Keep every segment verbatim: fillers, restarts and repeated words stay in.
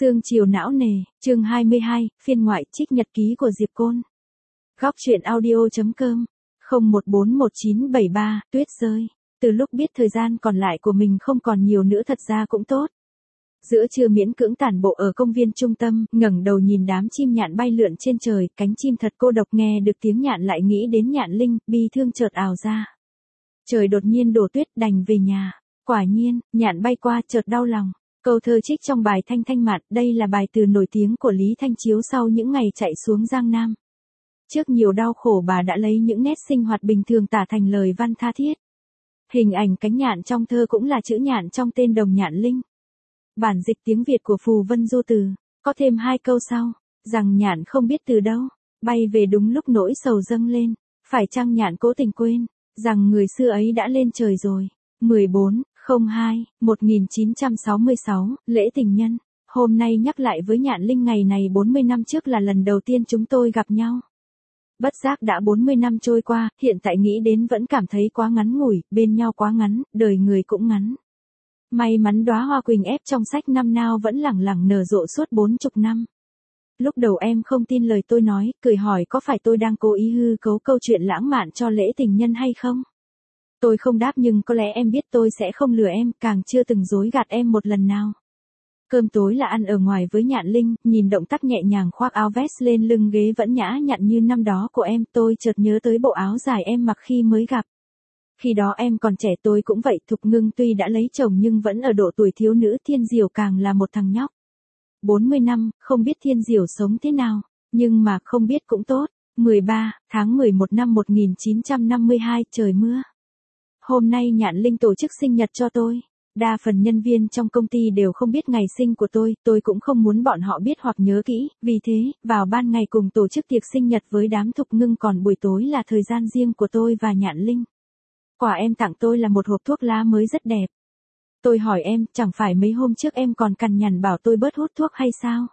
Sương chiều não nề, chương hai mươi hai, phiên ngoại trích nhật ký của Diệp Côn. Góc truyện audio.com, không một bốn một chín bảy ba, tuyết rơi. Từ lúc biết thời gian còn lại của mình không còn nhiều nữa thật ra cũng tốt. Giữa trưa miễn cưỡng tản bộ ở công viên trung tâm, ngẩng đầu nhìn đám chim nhạn bay lượn trên trời, cánh chim thật cô độc, nghe được tiếng nhạn lại nghĩ đến Nhạn Linh, bi thương chợt ào ra. Trời đột nhiên đổ tuyết, đành về nhà. Quả nhiên, nhạn bay qua chợt đau lòng. Câu thơ trích trong bài Thanh Thanh Mạn, đây là bài từ nổi tiếng của Lý Thanh Chiếu sau những ngày chạy xuống Giang Nam. Trước nhiều đau khổ bà đã lấy những nét sinh hoạt bình thường tả thành lời văn tha thiết. Hình ảnh cánh nhạn trong thơ cũng là chữ nhạn trong tên Đồng Nhạn Linh. Bản dịch tiếng Việt của Phù Vân Du Từ, có thêm hai câu sau, rằng nhạn không biết từ đâu, bay về đúng lúc nỗi sầu dâng lên, phải chăng nhạn cố tình quên, rằng người xưa ấy đã lên trời rồi. mười bốn không hai một nghìn chín trăm sáu mươi sáu, lễ tình nhân. Hôm nay nhắc lại với Nhạn Linh ngày này bốn mươi năm trước là lần đầu tiên chúng tôi gặp nhau. Bất giác đã bốn mươi năm trôi qua, hiện tại nghĩ đến vẫn cảm thấy quá ngắn ngủi, bên nhau quá ngắn, đời người cũng ngắn. May mắn đóa hoa quỳnh ép trong sách năm nào vẫn lẳng lẳng nở rộ suốt bốn chục năm. Lúc đầu em không tin lời tôi nói, cười hỏi có phải tôi đang cố ý hư cấu câu chuyện lãng mạn cho lễ tình nhân hay không? Tôi không đáp, nhưng có lẽ em biết tôi sẽ không lừa em, càng chưa từng dối gạt em một lần nào. Cơm tối là ăn ở ngoài với Nhạn Linh, nhìn động tác nhẹ nhàng khoác áo vest lên lưng ghế vẫn nhã nhặn như năm đó của em, tôi chợt nhớ tới bộ áo dài em mặc khi mới gặp. Khi đó em còn trẻ, tôi cũng vậy. Thục Ngưng tuy đã lấy chồng nhưng vẫn ở độ tuổi thiếu nữ, Thiên Diểu càng là một thằng nhóc. bốn mươi năm, không biết Thiên Diểu sống thế nào, nhưng mà không biết cũng tốt. mười ba tháng mười một năm một nghìn chín trăm năm mươi hai, trời mưa. Hôm nay Nhạn Linh tổ chức sinh nhật cho tôi. Đa phần nhân viên trong công ty đều không biết ngày sinh của tôi, tôi cũng không muốn bọn họ biết hoặc nhớ kỹ, vì thế, vào ban ngày cùng tổ chức tiệc sinh nhật với đám Thục Ngưng, còn buổi tối là thời gian riêng của tôi và Nhạn Linh. Quà em tặng tôi là một hộp thuốc lá mới rất đẹp. Tôi hỏi em, chẳng phải mấy hôm trước em còn cằn nhằn bảo tôi bớt hút thuốc hay sao?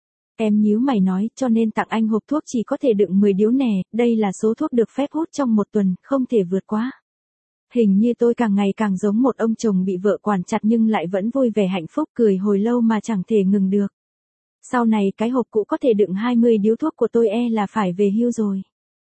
Em nhíu mày nói, cho nên tặng anh hộp thuốc chỉ có thể đựng mười điếu nè, đây là số thuốc được phép hút trong một tuần, không thể vượt quá. Hình như tôi càng ngày càng giống một ông chồng bị vợ quản chặt nhưng lại vẫn vui vẻ hạnh phúc, cười hồi lâu mà chẳng thể ngừng được. Sau này cái hộp cũ có thể đựng hai mươi điếu thuốc của tôi e là phải về hưu rồi.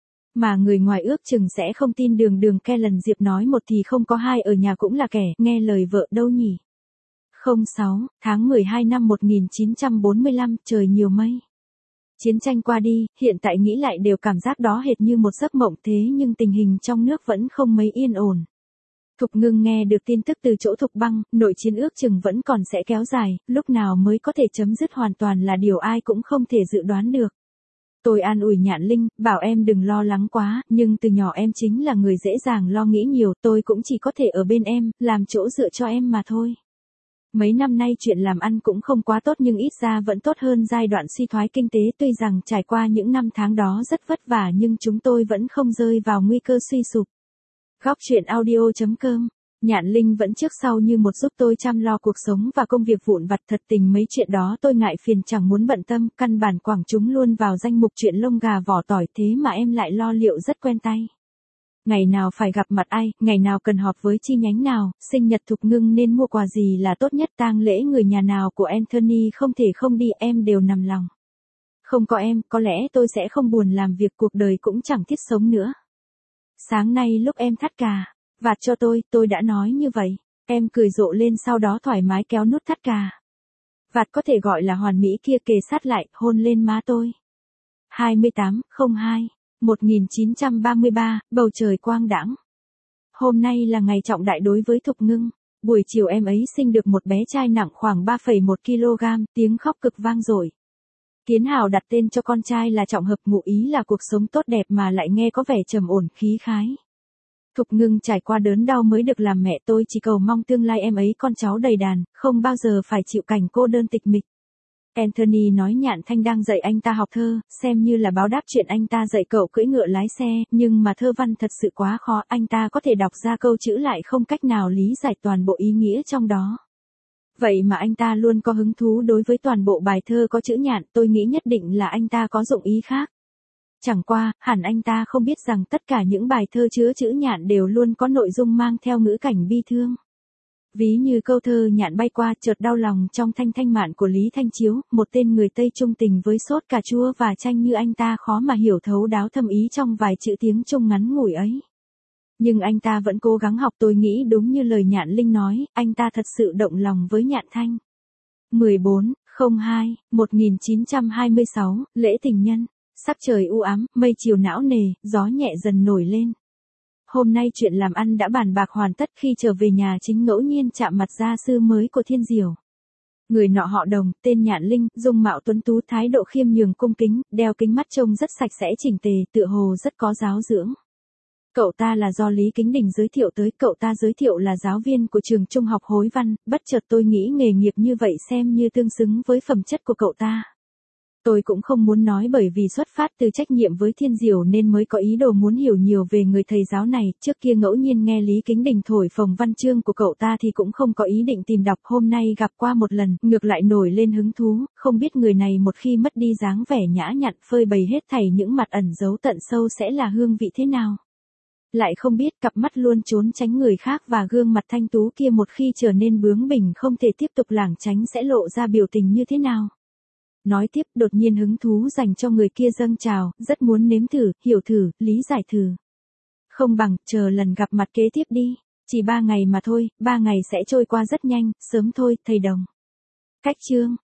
Mà người ngoài ước chừng sẽ không tin, đường đường ke lần Diệp nói một thì không có hai, ở nhà cũng là kẻ, nghe lời vợ đâu nhỉ. không sáu tháng mười hai năm một nghìn chín trăm bốn mươi lăm, trời nhiều mây. Chiến tranh qua đi, hiện tại nghĩ lại đều cảm giác đó hệt như một giấc mộng, thế nhưng tình hình trong nước vẫn không mấy yên ổn. Thục Ngưng nghe được tin tức từ chỗ Thục Băng, nội chiến ước chừng vẫn còn sẽ kéo dài, lúc nào mới có thể chấm dứt hoàn toàn là điều ai cũng không thể dự đoán được. Tôi an ủi Nhạn Linh, bảo em đừng lo lắng quá, nhưng từ nhỏ em chính là người dễ dàng lo nghĩ nhiều, tôi cũng chỉ có thể ở bên em, làm chỗ dựa cho em mà thôi. Mấy năm nay chuyện làm ăn cũng không quá tốt nhưng ít ra vẫn tốt hơn giai đoạn suy thoái kinh tế, tuy rằng trải qua những năm tháng đó rất vất vả nhưng chúng tôi vẫn không rơi vào nguy cơ suy sụp. Góc truyện audio.com, Nhạn Linh vẫn trước sau như một giúp tôi chăm lo cuộc sống và công việc vụn vặt, thật tình mấy chuyện đó tôi ngại phiền chẳng muốn bận tâm, căn bản quẳng chúng luôn vào danh mục chuyện lông gà vỏ tỏi, thế mà em lại lo liệu rất quen tay. Ngày nào phải gặp mặt ai, ngày nào cần họp với chi nhánh nào, sinh nhật Thục Ngưng nên mua quà gì là tốt nhất, tang lễ người nhà nào của Anthony không thể không đi, em đều nằm lòng. Không có em, có lẽ tôi sẽ không buồn làm việc, cuộc đời cũng chẳng thiết sống nữa. Sáng nay lúc em thắt cà vạt cho tôi, tôi đã nói như vậy. Em cười rộ lên, sau đó thoải mái kéo nút thắt cà vạt có thể gọi là hoàn mỹ kia kề sát lại, hôn lên má tôi. hai mươi tám không hai một nghìn chín trăm ba mươi ba, bầu trời quang đãng. Hôm nay là ngày trọng đại đối với Thục Ngưng. Buổi chiều em ấy sinh được một bé trai nặng khoảng ba phẩy một ki lô gam, tiếng khóc cực vang dội. Kiến Hào đặt tên cho con trai là Trọng Hợp, ngụ ý là cuộc sống tốt đẹp mà lại nghe có vẻ trầm ổn, khí khái. Thục Ngưng trải qua đớn đau mới được làm mẹ, tôi chỉ cầu mong tương lai em ấy con cháu đầy đàn, không bao giờ phải chịu cảnh cô đơn tịch mịch. Anthony nói Nhạn Thanh đang dạy anh ta học thơ, xem như là báo đáp chuyện anh ta dạy cậu cưỡi ngựa lái xe, nhưng mà thơ văn thật sự quá khó, anh ta có thể đọc ra câu chữ lại không cách nào lý giải toàn bộ ý nghĩa trong đó. Vậy mà anh ta luôn có hứng thú đối với toàn bộ bài thơ có chữ nhạn, tôi nghĩ nhất định là anh ta có dụng ý khác. Chẳng qua, hẳn anh ta không biết rằng tất cả những bài thơ chứa chữ nhạn đều luôn có nội dung mang theo ngữ cảnh bi thương. Ví như câu thơ nhạn bay qua chợt đau lòng trong thanh thanh mạn của Lý Thanh Chiếu, một tên người Tây trung tình với sốt cà chua và chanh như anh ta khó mà hiểu thấu đáo thâm ý trong vài chữ tiếng Trung ngắn ngủi ấy. Nhưng anh ta vẫn cố gắng học, tôi nghĩ đúng như lời Nhạn Linh nói, anh ta thật sự động lòng với Nhạn Thanh. mười bốn không hai một nghìn chín trăm hai mươi sáu, lễ tình nhân. Sắc trời u ám, mây chiều não nề, gió nhẹ dần nổi lên. Hôm nay chuyện làm ăn đã bàn bạc hoàn tất, khi trở về nhà chính ngẫu nhiên chạm mặt gia sư mới của Thiên Diểu. Người nọ họ Đồng, tên Nhạn Linh, dung mạo tuấn tú, thái độ khiêm nhường cung kính, đeo kính mắt trông rất sạch sẽ chỉnh tề, tựa hồ rất có giáo dưỡng. Cậu ta là do Lý Kính Đình giới thiệu tới, cậu ta giới thiệu là giáo viên của trường trung học Hối Văn, bất chợt tôi nghĩ nghề nghiệp như vậy xem như tương xứng với phẩm chất của cậu ta. Tôi cũng không muốn nói bởi vì xuất phát từ trách nhiệm với Thiên Diểu nên mới có ý đồ muốn hiểu nhiều về người thầy giáo này, trước kia ngẫu nhiên nghe Lý Kính Đình thổi phồng văn chương của cậu ta thì cũng không có ý định tìm đọc, hôm nay gặp qua một lần, ngược lại nổi lên hứng thú, không biết người này một khi mất đi dáng vẻ nhã nhặn phơi bày hết thảy những mặt ẩn giấu tận sâu sẽ là hương vị thế nào. Lại không biết cặp mắt luôn trốn tránh người khác và gương mặt thanh tú kia một khi trở nên bướng bỉnh không thể tiếp tục lảng tránh sẽ lộ ra biểu tình như thế nào. Nói tiếp, đột nhiên hứng thú dành cho người kia dâng trào, rất muốn nếm thử, hiểu thử, lý giải thử. Không bằng, chờ lần gặp mặt kế tiếp đi. Chỉ ba ngày mà thôi, ba ngày sẽ trôi qua rất nhanh, sớm thôi, thầy Đồng. Cách chương.